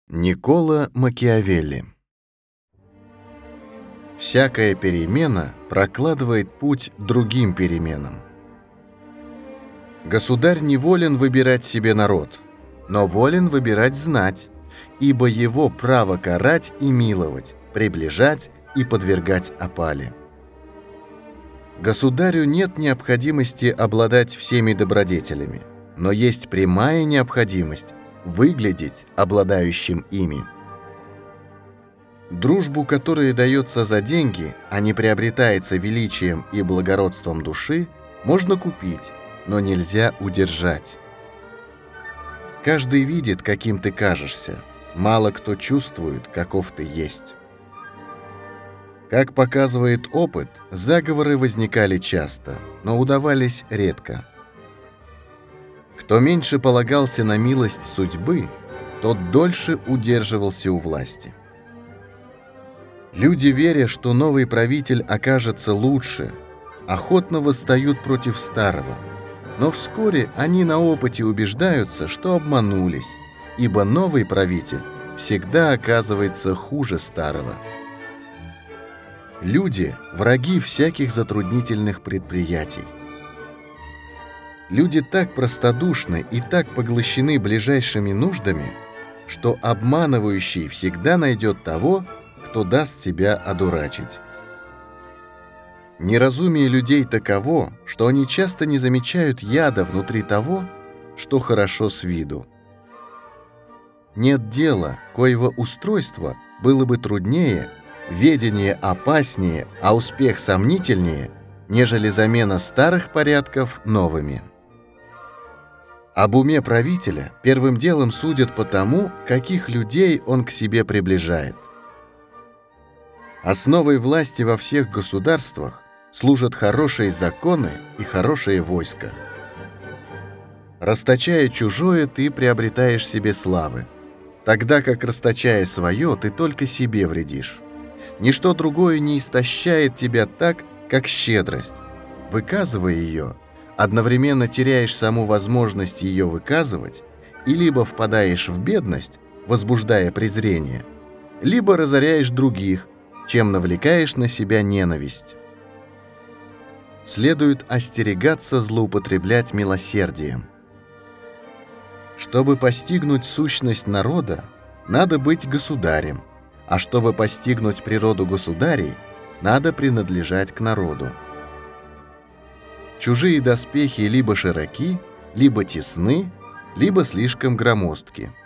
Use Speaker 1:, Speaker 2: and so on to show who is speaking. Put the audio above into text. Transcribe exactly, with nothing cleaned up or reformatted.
Speaker 1: Никколо Макиавелли. Всякая перемена прокладывает путь другим переменам. Государь не волен выбирать себе народ, но волен выбирать знать, ибо его право карать и миловать, приближать и подвергать опале. Государю нет необходимости обладать всеми добродетелями, но есть прямая необходимость выглядеть обладающим ими. Дружбу, которая дается за деньги, а не приобретается величием и благородством души, можно купить, но нельзя удержать. Каждый видит, каким ты кажешься, мало кто чувствует, каков ты есть. Как показывает опыт, заговоры возникали часто, но удавались редко. Кто меньше полагался на милость судьбы, тот дольше удерживался у власти. Люди, веря, что новый правитель окажется лучше, охотно восстают против старого, но вскоре они на опыте убеждаются, что обманулись, ибо новый правитель всегда оказывается хуже старого. Люди – враги всяких затруднительных предприятий. Люди так простодушны и так поглощены ближайшими нуждами, что обманывающий всегда найдет того, кто даст себя одурачить. Неразумие людей таково, что они часто не замечают яда внутри того, что хорошо с виду. Нет дела, коего устройства было бы труднее, ведение опаснее, а успех сомнительнее, нежели замена старых порядков новыми. Об уме правителя первым делом судят по тому, каких людей он к себе приближает. Основой власти во всех государствах служат хорошие законы и хорошее войско. Расточая чужое, ты приобретаешь себе славы, тогда как, расточая свое, ты только себе вредишь. Ничто другое не истощает тебя так, как щедрость. Выказывая ее, одновременно теряешь саму возможность ее выказывать и либо впадаешь в бедность, возбуждая презрение, либо разоряешь других, чем навлекаешь на себя ненависть. Следует остерегаться злоупотреблять милосердием. Чтобы постигнуть сущность народа, надо быть государем, а чтобы постигнуть природу государей, надо принадлежать к народу. Чужие доспехи либо широки, либо тесны, либо слишком громоздки.